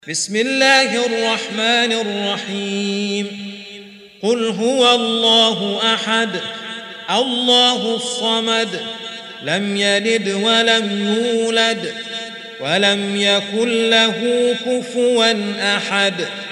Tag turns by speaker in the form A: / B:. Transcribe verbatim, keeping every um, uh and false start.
A: بسم الله الرحمن الرحيم قل هو الله أحد الله الصمد لم يلد ولم يولد ولم يكن له كفوا أحد